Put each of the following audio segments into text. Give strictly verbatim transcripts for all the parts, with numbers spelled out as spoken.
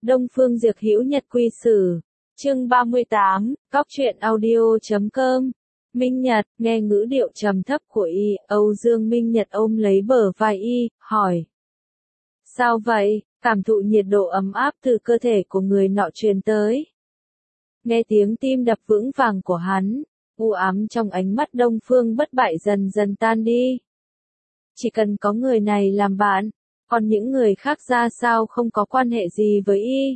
Đông Phương Diệp Hữu Nhật Quy Sử. Chương ba mươi tám, Góc truyện audio chấm com. Minh Nhật, nghe ngữ điệu trầm thấp của y, Âu Dương Minh Nhật ôm lấy bờ vai y, hỏi. Sao vậy? Cảm thụ nhiệt độ ấm áp từ cơ thể của người nọ truyền tới. Nghe tiếng tim đập vững vàng của hắn, u ám trong ánh mắt Đông Phương Bất Bại dần dần tan đi. Chỉ cần có người này làm bạn, còn những người khác ra sao không có quan hệ gì với y.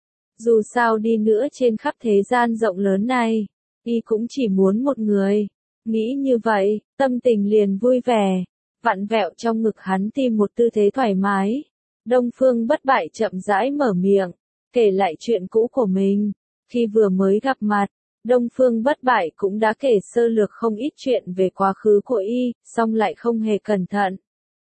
Dù sao đi nữa trên khắp thế gian rộng lớn này, y cũng chỉ muốn một người. Nghĩ như vậy, tâm tình liền vui vẻ, vặn vẹo trong ngực hắn tìm một tư thế thoải mái. Đông Phương Bất Bại chậm rãi mở miệng, kể lại chuyện cũ của mình. Khi vừa mới gặp mặt, Đông Phương Bất Bại cũng đã kể sơ lược không ít chuyện về quá khứ của y, song lại không hề cẩn thận.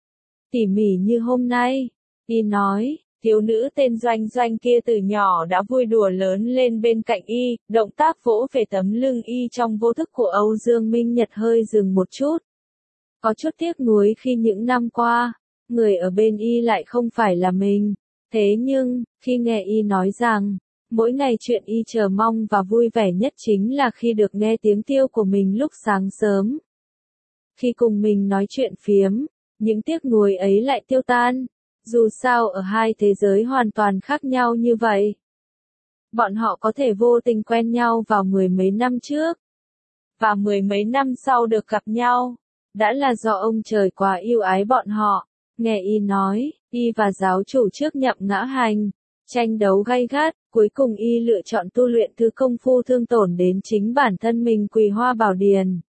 Tỉ mỉ như hôm nay, y nói, thiếu nữ tên Doanh Doanh kia từ nhỏ đã vui đùa lớn lên bên cạnh y, động tác vỗ về tấm lưng y trong vô thức của Âu Dương Minh Nhật hơi dừng một chút. Có chút tiếc nuối khi những năm qua, người ở bên y lại không phải là mình. Thế nhưng, khi nghe y nói rằng, mỗi ngày chuyện y chờ mong và vui vẻ nhất chính là khi được nghe tiếng tiêu của mình lúc sáng sớm. Khi cùng mình nói chuyện phiếm, những tiếc nuối ấy lại tiêu tan. Dù sao ở hai thế giới hoàn toàn khác nhau như vậy. Bọn họ có thể vô tình quen nhau vào mười mấy năm trước. Và mười mấy năm sau được gặp nhau. Đã là do ông trời quá yêu ái bọn họ. Nghe y nói, y và giáo chủ trước nhậm ngã hành. Tranh đấu gay gắt, cuối cùng y lựa chọn tu luyện thứ công phu thương tổn đến chính bản thân mình Quỳ Hoa Bảo Điền.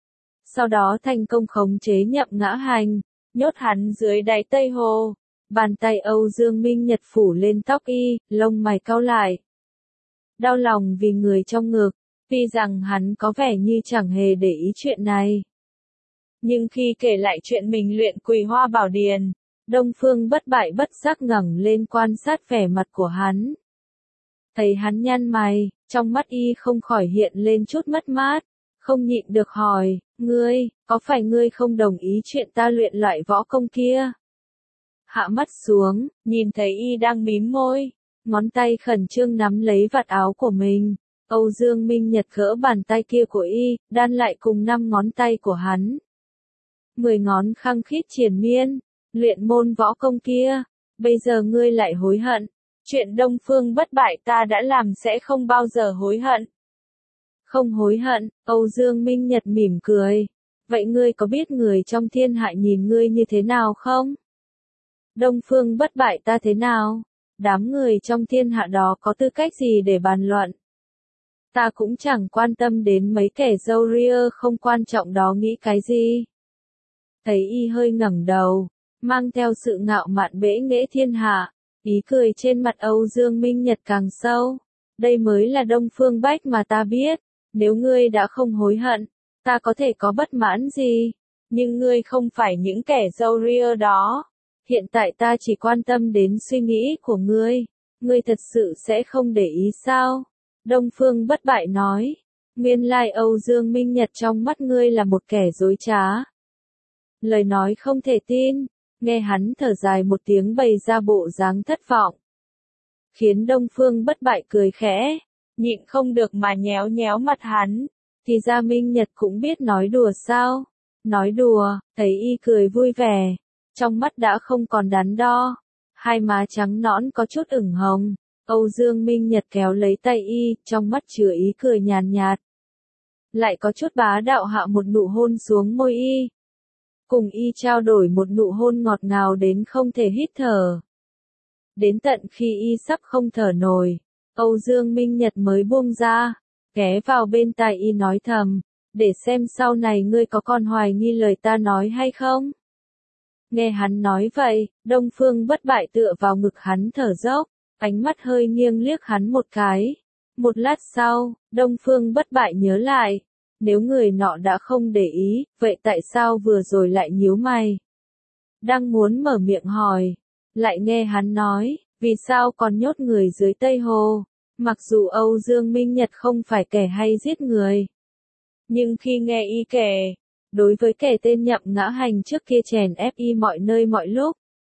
Sau đó thành công khống chế nhậm ngã hành, nhốt hắn dưới đáy Tây Hồ. Bàn tay Âu Dương Minh Nhật phủ lên tóc y, lông mày cau lại. Đau lòng vì người trong ngực, vì rằng hắn có vẻ như chẳng hề để ý chuyện này. Nhưng khi kể lại chuyện mình luyện Quỳ Hoa Bảo Điền, Đông Phương Bất Bại bất giác ngẩng lên quan sát vẻ mặt của hắn. Thấy hắn nhăn mày, trong mắt y không khỏi hiện lên chút mất mát, không nhịn được hỏi, ngươi, có phải ngươi không đồng ý chuyện ta luyện loại võ công kia? Hạ mắt xuống, nhìn thấy y đang mím môi, ngón tay khẩn trương nắm lấy vạt áo của mình. Âu Dương Minh Nhật gỡ bàn tay kia của y, đan lại cùng năm ngón tay của hắn. Mười ngón khăng khít triền miên, luyện môn võ công kia, bây giờ ngươi lại hối hận. Chuyện Đông Phương Bất Bại ta đã làm sẽ không bao giờ hối hận. Không hối hận, Âu Dương Minh Nhật mỉm cười. Vậy ngươi có biết người trong thiên hạ nhìn ngươi như thế nào không? Đông Phương Bất Bại ta thế nào? Đám người trong thiên hạ đó có tư cách gì để bàn luận? Ta cũng chẳng quan tâm đến mấy kẻ râu ria không quan trọng đó nghĩ cái gì. Thấy y hơi ngẩng đầu, mang theo sự ngạo mạn bẽ nghễ thiên hạ, ý cười trên mặt Âu Dương Minh Nhật càng sâu. Đây mới là Đông Phương Bách mà ta biết, nếu ngươi đã không hối hận, ta có thể có bất mãn gì, nhưng ngươi không phải những kẻ râu ria đó. Hiện tại ta chỉ quan tâm đến suy nghĩ của ngươi, ngươi thật sự sẽ không để ý sao? Đông Phương Bất Bại nói, nguyên lai Âu Dương Minh Nhật trong mắt ngươi là một kẻ dối trá. Lời nói không thể tin, nghe hắn thở dài một tiếng bày ra bộ dáng thất vọng. Khiến Đông Phương Bất Bại cười khẽ, nhịn không được mà nhéo nhéo mặt hắn, thì ra Minh Nhật cũng biết nói đùa sao? Nói đùa, thấy y cười vui vẻ. Trong mắt đã không còn đắn đo, hai má trắng nõn có chút ửng hồng. Âu Dương Minh Nhật kéo lấy tay y, trong mắt chứa ý cười nhàn nhạt. Lại có chút bá đạo hạ một nụ hôn xuống môi y. Cùng y trao đổi một nụ hôn ngọt ngào đến không thể hít thở. Đến tận khi y sắp không thở nổi, Âu Dương Minh Nhật mới buông ra, ghé vào bên tai y nói thầm, để xem sau này ngươi có còn hoài nghi lời ta nói hay không? Nghe hắn nói vậy, Đông Phương Bất Bại tựa vào ngực hắn thở dốc, ánh mắt hơi nghiêng liếc hắn một cái. Một lát sau, Đông Phương Bất Bại nhớ lại, nếu người nọ đã không để ý, vậy tại sao vừa rồi lại nhíu mày? Đang muốn mở miệng hỏi, lại nghe hắn nói, vì sao còn nhốt người dưới Tây Hồ? Mặc dù Âu Dương Minh Nhật không phải kẻ hay giết người, nhưng khi nghe y kể, đối với kẻ tên nhậm ngã hành trước kia chèn ép y mọi nơi mọi lúc,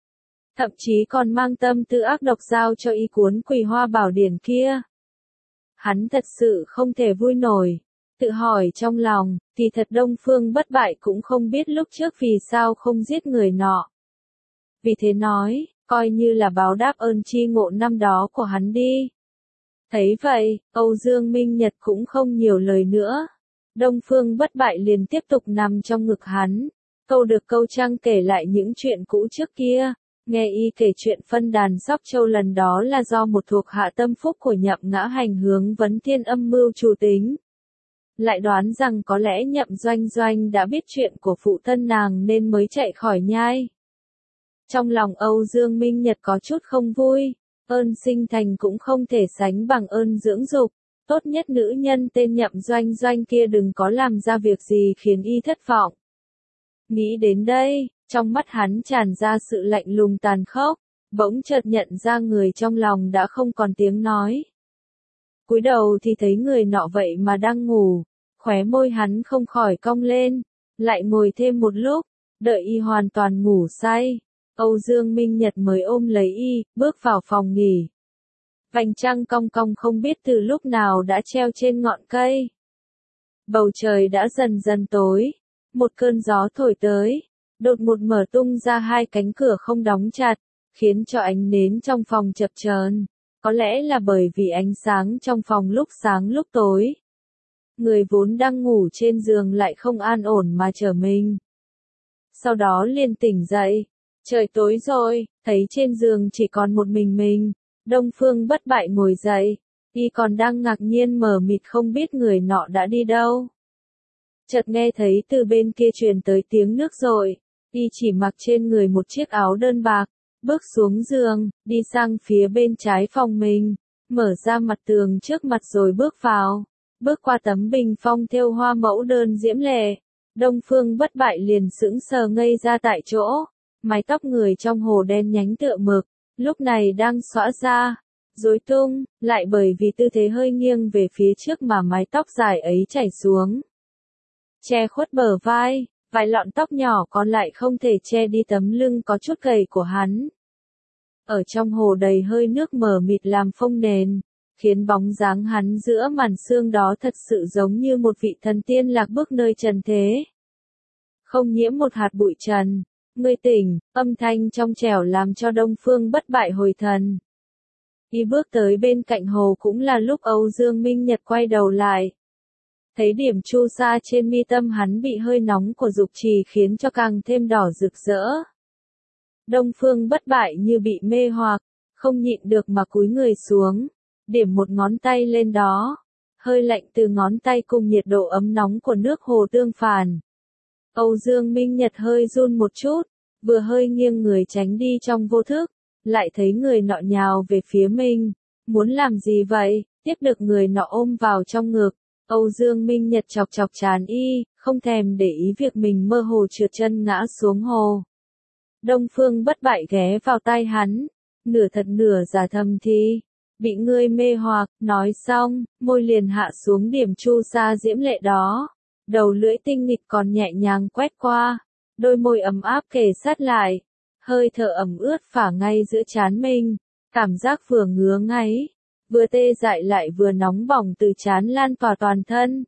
thậm chí còn mang tâm tư ác độc giao cho y cuốn Quỳ Hoa Bảo Điển kia. Hắn thật sự không thể vui nổi, tự hỏi trong lòng, thì thật Đông Phương Bất Bại cũng không biết lúc trước vì sao không giết người nọ. Vì thế nói, coi như là báo đáp ơn chi ngộ năm đó của hắn đi. Thấy vậy, Âu Dương Minh Nhật cũng không nhiều lời nữa. Đông Phương Bất Bại liền tiếp tục nằm trong ngực hắn, câu được câu trăng kể lại những chuyện cũ trước kia. Nghe y kể chuyện phân đàn Sóc Châu lần đó là do một thuộc hạ tâm phúc của Nhậm Ngã Hành hướng vấn thiên âm mưu chủ tính. Lại đoán rằng có lẽ Nhậm Doanh Doanh đã biết chuyện của phụ thân nàng nên mới chạy khỏi nhai. Trong lòng Âu Dương Minh Nhật có chút không vui, ơn sinh thành cũng không thể sánh bằng ơn dưỡng dục. Tốt nhất nữ nhân tên Nhậm Doanh Doanh kia đừng có làm ra việc gì khiến y thất vọng. Nghĩ đến đây, trong mắt hắn tràn ra sự lạnh lùng tàn khốc, bỗng chợt nhận ra người trong lòng đã không còn tiếng nói. Cúi đầu thì thấy người nọ vậy mà đang ngủ, khóe môi hắn không khỏi cong lên, lại ngồi thêm một lúc, đợi y hoàn toàn ngủ say. Âu Dương Minh Nhật mới ôm lấy y, bước vào phòng nghỉ. Vành trăng cong cong không biết từ lúc nào đã treo trên ngọn cây. Bầu trời đã dần dần tối, một cơn gió thổi tới, đột ngột mở tung ra hai cánh cửa không đóng chặt, khiến cho ánh nến trong phòng chập chờn. Có lẽ là bởi vì ánh sáng trong phòng lúc sáng lúc tối. Người vốn đang ngủ trên giường lại không an ổn mà trở mình. Sau đó liền tỉnh dậy, trời tối rồi, thấy trên giường chỉ còn một mình mình. Đông Phương Bất Bại ngồi dậy, y còn đang ngạc nhiên mờ mịt không biết người nọ đã đi đâu. Chợt nghe thấy từ bên kia truyền tới tiếng nước rội, y chỉ mặc trên người một chiếc áo đơn bạc, bước xuống giường, đi sang phía bên trái phòng mình, mở ra mặt tường trước mặt rồi bước vào, bước qua tấm bình phong thêu hoa mẫu đơn diễm lệ. Đông Phương Bất Bại liền sững sờ ngây ra tại chỗ, mái tóc người trong hồ đen nhánh tựa mực, lúc này đang xõa ra, rối tung, lại bởi vì tư thế hơi nghiêng về phía trước mà mái tóc dài ấy chảy xuống, che khuất bờ vai, vài lọn tóc nhỏ còn lại không thể che đi tấm lưng có chút gầy của hắn. Ở trong hồ đầy hơi nước mờ mịt làm phông nền, khiến bóng dáng hắn giữa màn sương đó thật sự giống như một vị thần tiên lạc bước nơi trần thế. Không nhiễm một hạt bụi trần. Ngươi tỉnh, âm thanh trong trẻo làm cho Đông Phương Bất Bại hồi thần. Y bước tới bên cạnh hồ cũng là lúc Âu Dương Minh Nhật quay đầu lại. Thấy điểm chu sa trên mi tâm hắn bị hơi nóng của dục trì khiến cho càng thêm đỏ rực rỡ. Đông Phương Bất Bại như bị mê hoặc, không nhịn được mà cúi người xuống, điểm một ngón tay lên đó. Hơi lạnh từ ngón tay cùng nhiệt độ ấm nóng của nước hồ tương phản. Âu Dương Minh Nhật hơi run một chút, vừa hơi nghiêng người tránh đi trong vô thức, lại thấy người nọ nhào về phía mình. Muốn làm gì vậy? Tiếp được người nọ ôm vào trong ngực. Âu Dương Minh Nhật chọc chọc trán y, không thèm để ý việc mình mơ hồ trượt chân ngã xuống hồ. Đông Phương Bất Bại ghé vào tai hắn, nửa thật nửa giả thầm thì, bị ngươi mê hoặc, nói xong, môi liền hạ xuống điểm chu sa diễm lệ đó. Đầu lưỡi tinh nghịch còn nhẹ nhàng quét qua, đôi môi ấm áp kề sát lại, hơi thở ẩm ướt phả ngay giữa trán mình, cảm giác vừa ngứa ngáy, vừa tê dại lại vừa nóng bỏng từ trán lan tỏa toàn thân.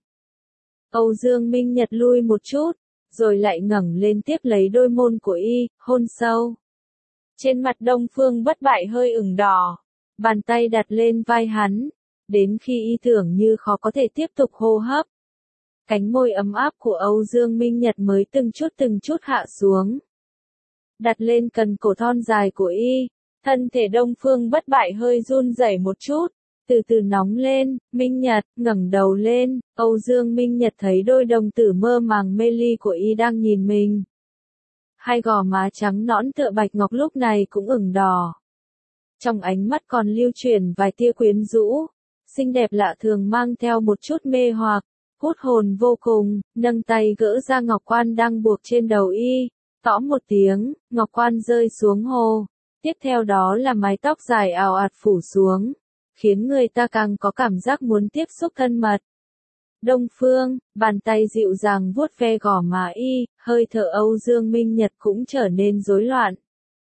Âu Dương Minh Nhật lui một chút, rồi lại ngẩng lên tiếp lấy đôi môn của y, hôn sâu. Trên mặt Đông Phương Bất Bại hơi ửng đỏ, bàn tay đặt lên vai hắn, đến khi y tưởng như khó có thể tiếp tục hô hấp. Cánh môi ấm áp của Âu Dương Minh Nhật mới từng chút từng chút hạ xuống. Đặt lên cần cổ thon dài của y, thân thể Đông Phương Bất Bại hơi run rẩy một chút, từ từ nóng lên. Minh Nhật, ngẩng đầu lên, Âu Dương Minh Nhật thấy đôi đồng tử mơ màng mê ly của y đang nhìn mình. Hai gò má trắng nõn tựa bạch ngọc lúc này cũng ửng đỏ. Trong ánh mắt còn lưu chuyển vài tia quyến rũ, xinh đẹp lạ thường mang theo một chút mê hoặc. Hút hồn vô cùng, nâng tay gỡ ra ngọc quan đang buộc trên đầu y, tõ một tiếng, ngọc quan rơi xuống hồ. Tiếp theo đó là mái tóc dài ào ạt phủ xuống, khiến người ta càng có cảm giác muốn tiếp xúc thân mật. Đông Phương, bàn tay dịu dàng vuốt ve gò má y, hơi thở Âu Dương Minh Nhật cũng trở nên rối loạn.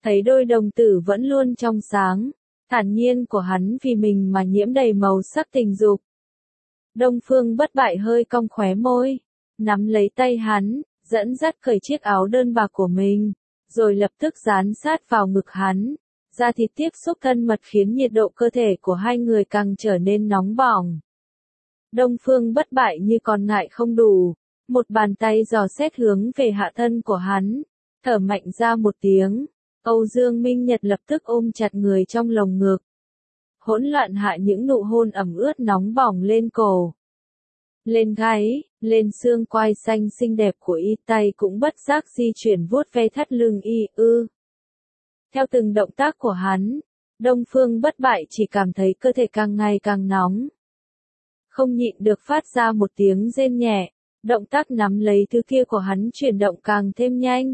thấy đôi đồng tử vẫn luôn trong sáng, thản nhiên của hắn vì mình mà nhiễm đầy màu sắc tình dục. Đông Phương Bất Bại hơi cong khóe môi, nắm lấy tay hắn, dẫn dắt cởi chiếc áo đơn bạc của mình, rồi lập tức dán sát vào ngực hắn. Da thịt tiếp xúc thân mật khiến nhiệt độ cơ thể của hai người càng trở nên nóng bỏng. Đông Phương Bất Bại như còn ngại không đủ, một bàn tay dò xét hướng về hạ thân của hắn, thở mạnh ra một tiếng. Âu Dương Minh Nhật lập tức ôm chặt người trong lồng ngực, hỗn loạn hạ những nụ hôn ẩm ướt nóng bỏng lên cổ, lên gáy, lên xương quai xanh xinh đẹp của y, tay cũng bất giác di chuyển vuốt ve thắt lưng y, ư. Theo từng động tác của hắn, Đông Phương Bất Bại chỉ cảm thấy cơ thể càng ngày càng nóng. Không nhịn được phát ra một tiếng rên nhẹ, động tác nắm lấy thứ kia của hắn chuyển động càng thêm nhanh.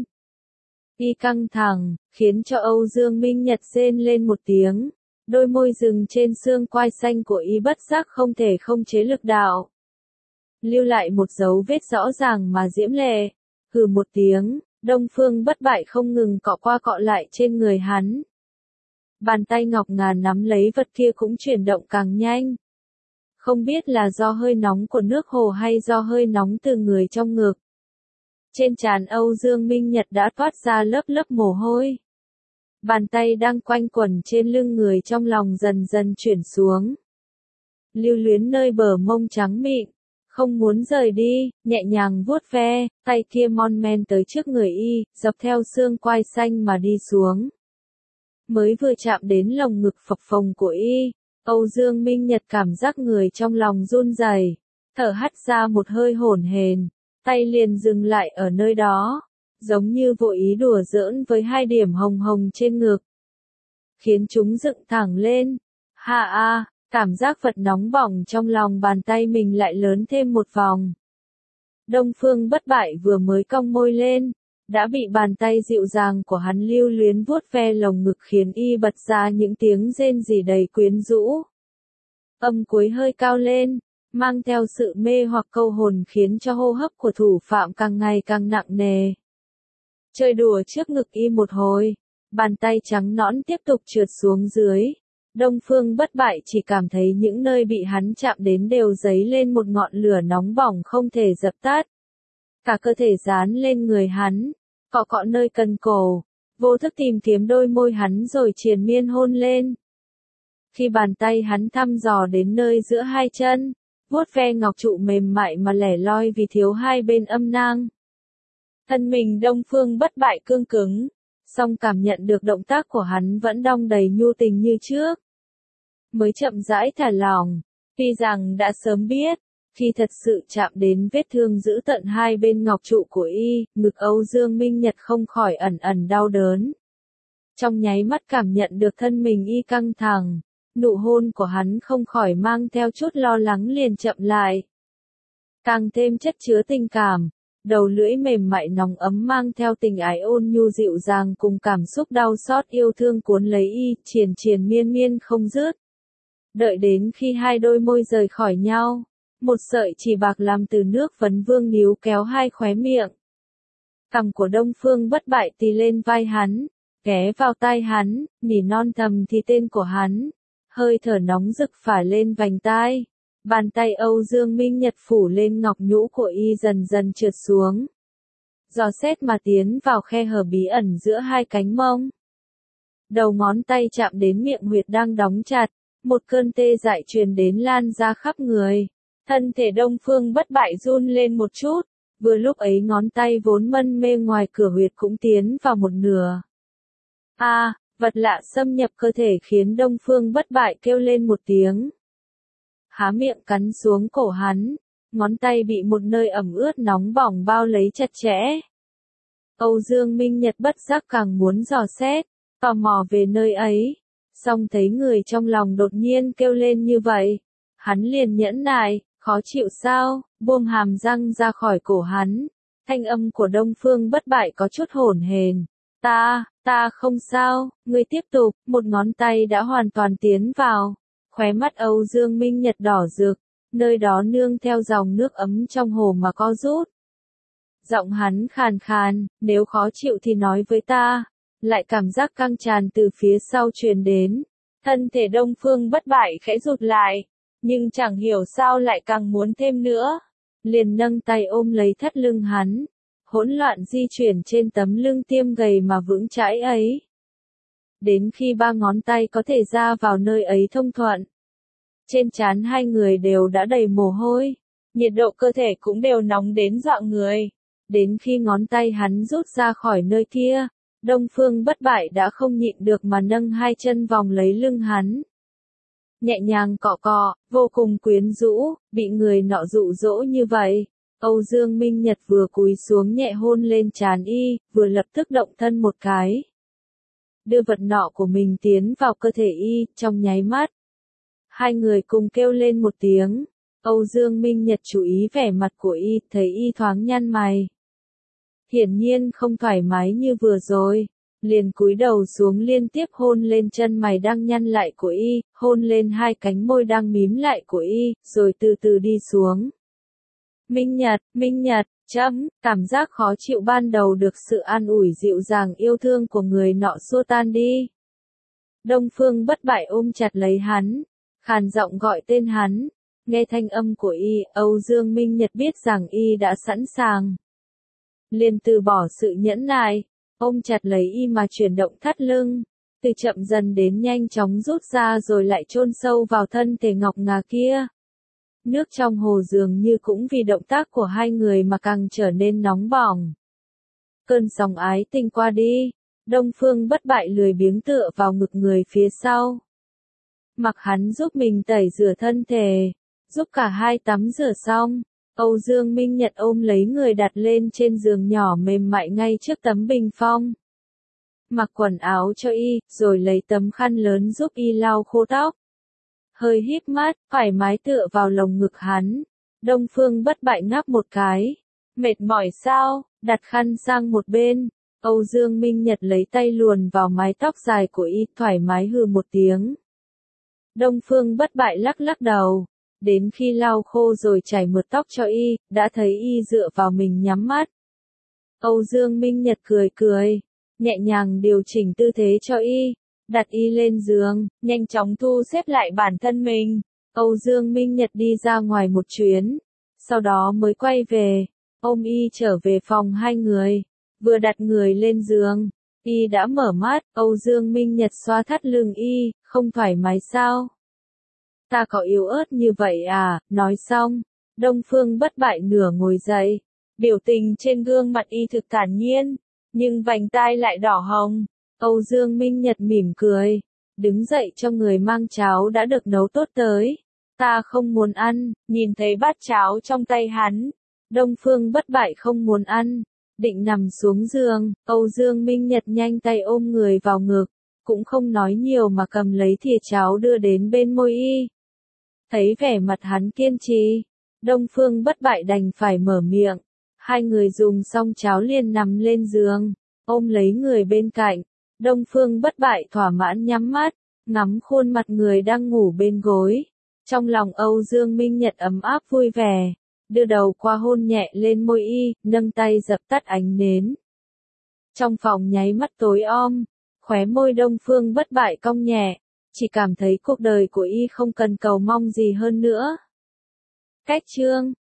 Y căng thẳng, khiến cho Âu Dương Minh Nhật rên lên một tiếng, đôi môi dừng trên xương quai xanh của y bất giác không thể không chế lực đạo, lưu lại một dấu vết rõ ràng mà diễm lệ. Hừ một tiếng, Đông Phương Bất Bại không ngừng cọ qua cọ lại trên người hắn. Bàn tay ngọc ngà nắm lấy vật kia cũng chuyển động càng nhanh. Không biết là do hơi nóng của nước hồ hay do hơi nóng từ người trong ngực. Trên trán Âu Dương Minh Nhật đã toát ra lớp lớp mồ hôi. Bàn tay đang quanh quẩn trên lưng người trong lòng dần dần chuyển xuống, lưu luyến nơi bờ mông trắng mịn, không muốn rời đi, nhẹ nhàng vuốt ve, tay kia mon men tới trước người y, dọc theo xương quai xanh mà đi xuống. Mới vừa chạm đến lồng ngực phập phồng của y, Âu Dương Minh Nhật cảm giác người trong lòng run rẩy, thở hắt ra một hơi hổn hển, tay liền dừng lại ở nơi đó, giống như vô ý đùa giỡn với hai điểm hồng hồng trên ngực, khiến chúng dựng thẳng lên. Ha a, cảm giác vật nóng bỏng trong lòng bàn tay mình lại lớn thêm một vòng. Đông Phương Bất Bại vừa mới cong môi lên, đã bị bàn tay dịu dàng của hắn lưu luyến vuốt ve lồng ngực khiến y bật ra những tiếng rên rỉ đầy quyến rũ. Âm cuối hơi cao lên, mang theo sự mê hoặc câu hồn khiến cho hô hấp của thủ phạm càng ngày càng nặng nề. Chơi đùa trước ngực y một hồi, bàn tay trắng nõn tiếp tục trượt xuống dưới. Đông Phương Bất Bại chỉ cảm thấy những nơi bị hắn chạm đến đều dấy lên một ngọn lửa nóng bỏng không thể dập tắt. Cả cơ thể dán lên người hắn, cọ cọ nơi cần cổ, vô thức tìm kiếm đôi môi hắn rồi triền miên hôn lên. Khi bàn tay hắn thăm dò đến nơi giữa hai chân, vuốt ve ngọc trụ mềm mại mà lẻ loi vì thiếu hai bên âm nang. Thân mình Đông Phương Bất Bại cương cứng, song cảm nhận được động tác của hắn vẫn đong đầy nhu tình như trước. Mới chậm rãi thả lỏng, tuy rằng đã sớm biết, khi thật sự chạm đến vết thương dữ tận hai bên ngọc trụ của y, ngực Âu Dương Minh Nhật không khỏi ẩn ẩn đau đớn. Trong nháy mắt cảm nhận được thân mình y căng thẳng, nụ hôn của hắn không khỏi mang theo chút lo lắng liền chậm lại. Càng thêm chất chứa tình cảm, đầu lưỡi mềm mại nóng ấm mang theo tình ái ôn nhu dịu dàng cùng cảm xúc đau xót yêu thương cuốn lấy y, triền triền miên miên không dứt. Đợi đến khi hai đôi môi rời khỏi nhau, một sợi chỉ bạc làm từ nước vấn vương níu kéo hai khóe miệng. Cằm của Đông Phương Bất Bại tì lên vai hắn, ghé vào tai hắn, nỉ non thầm thì tên của hắn, hơi thở nóng rực phả lên vành tai. Bàn tay Âu Dương Minh Nhật phủ lên ngọc nhũ của y dần dần trượt xuống, dò xét mà tiến vào khe hở bí ẩn giữa hai cánh mông. Đầu ngón tay chạm đến miệng huyệt đang đóng chặt, một cơn tê dại truyền đến lan ra khắp người. Thân thể Đông Phương Bất Bại run lên một chút, vừa lúc ấy ngón tay vốn mân mê ngoài cửa huyệt cũng tiến vào một nửa. A, à, vật lạ xâm nhập cơ thể khiến Đông Phương Bất Bại kêu lên một tiếng. Há miệng cắn xuống cổ hắn, ngón tay bị một nơi ẩm ướt nóng bỏng bao lấy chặt chẽ. Âu Dương Minh Nhật bất giác càng muốn dò xét, tò mò về nơi ấy, song thấy người trong lòng đột nhiên kêu lên như vậy, hắn liền nhẫn nại, khó chịu sao, buông hàm răng ra khỏi cổ hắn. Thanh âm của Đông Phương Bất Bại có chút hổn hển. Ta, ta không sao, ngươi tiếp tục, một ngón tay đã hoàn toàn tiến vào. Khóe mắt Âu Dương Minh Nhật đỏ rực, nơi đó nương theo dòng nước ấm trong hồ mà co rút. Giọng hắn khàn khàn, nếu khó chịu thì nói với ta. lại cảm giác căng tràn từ phía sau truyền đến. Thân thể Đông Phương Bất Bại khẽ rụt lại, nhưng chẳng hiểu sao lại càng muốn thêm nữa. Liền nâng tay ôm lấy thắt lưng hắn, hỗn loạn di chuyển trên tấm lưng tiêm gầy mà vững chãi ấy. Đến khi ba ngón tay có thể ra vào nơi ấy thông thuận. Trên trán hai người đều đã đầy mồ hôi, nhiệt độ cơ thể cũng đều nóng đến dọa người. Đến khi ngón tay hắn rút ra khỏi nơi kia, Đông Phương Bất Bại đã không nhịn được mà nâng hai chân vòng lấy lưng hắn. Nhẹ nhàng cọ cọ, vô cùng quyến rũ, bị người nọ dụ dỗ như vậy. Âu Dương Minh Nhật vừa cúi xuống nhẹ hôn lên trán y, vừa lập tức động thân một cái. Đưa vật nọ của mình tiến vào cơ thể y, trong nháy mắt. Hai người cùng kêu lên một tiếng. Âu Dương Minh Nhật chú ý vẻ mặt của y, thấy y thoáng nhăn mày. Hiển nhiên không thoải mái như vừa rồi. Liền cúi đầu xuống liên tiếp hôn lên chân mày đang nhăn lại của y, hôn lên hai cánh môi đang mím lại của y, rồi từ từ đi xuống. Minh Nhật, Minh Nhật, chấm, cảm giác khó chịu ban đầu được sự an ủi dịu dàng yêu thương của người nọ xua tan đi. Đông Phương Bất Bại ôm chặt lấy hắn, khàn giọng gọi tên hắn. Nghe thanh âm của y, Âu Dương Minh Nhật biết rằng y đã sẵn sàng. Liền từ bỏ sự nhẫn nại, ôm chặt lấy y mà chuyển động thắt lưng, từ chậm dần đến nhanh chóng rút ra rồi lại chôn sâu vào thân thể ngọc ngà kia. Nước trong hồ dường như cũng vì động tác của hai người mà càng trở nên nóng bỏng. Cơn sóng ái tình qua đi, Đông Phương Bất Bại lười biếng tựa vào ngực người phía sau. Mặc hắn giúp mình tẩy rửa thân thể, giúp cả hai tắm rửa xong. Âu Dương Minh Nhật ôm lấy người đặt lên trên giường nhỏ mềm mại ngay trước tấm bình phong. Mặc quần áo cho y, rồi lấy tấm khăn lớn giúp y lau khô tóc. Hơi híp mắt, thoải mái tựa vào lồng ngực hắn. Đông Phương Bất Bại ngáp một cái. Mệt mỏi sao? Đặt khăn sang một bên. Âu Dương Minh Nhật lấy tay luồn vào mái tóc dài của y, thoải mái hừ một tiếng. Đông Phương Bất Bại lắc lắc đầu. Đến khi lau khô rồi chảy mượt tóc cho y, đã thấy y dựa vào mình nhắm mắt. Âu Dương Minh Nhật cười cười, nhẹ nhàng điều chỉnh tư thế cho y, đặt y lên giường, nhanh chóng thu xếp lại bản thân mình. Âu Dương Minh Nhật đi ra ngoài một chuyến, sau đó mới quay về, ôm y trở về phòng hai người, vừa đặt người lên giường, y đã mở mắt. Âu Dương Minh Nhật xoa thắt lưng y, không thoải mái sao? Ta có yếu ớt như vậy à? Nói xong, Đông Phương Bất Bại nửa ngồi dậy, biểu tình trên gương mặt y thực thản nhiên, nhưng vành tai lại đỏ hồng. Âu Dương Minh Nhật mỉm cười, đứng dậy cho người mang cháo đã được nấu tốt tới. Ta không muốn ăn. Nhìn thấy bát cháo trong tay hắn, Đông Phương Bất Bại không muốn ăn, định nằm xuống giường. Âu Dương Minh Nhật nhanh tay ôm người vào ngực, cũng không nói nhiều mà cầm lấy thìa cháo đưa đến bên môi y. Thấy vẻ mặt hắn kiên trì, Đông Phương Bất Bại đành phải mở miệng. Hai người dùng xong cháo liền nằm lên giường, ôm lấy người bên cạnh. Đông Phương Bất Bại thỏa mãn nhắm mắt, ngắm khuôn mặt người đang ngủ bên gối. Trong lòng Âu Dương Minh Nhật ấm áp vui vẻ, đưa đầu qua hôn nhẹ lên môi y, nâng tay dập tắt ánh nến. Trong phòng nháy mắt tối om, khóe môi Đông Phương Bất Bại cong nhẹ, chỉ cảm thấy cuộc đời của y không cần cầu mong gì hơn nữa. Cách chương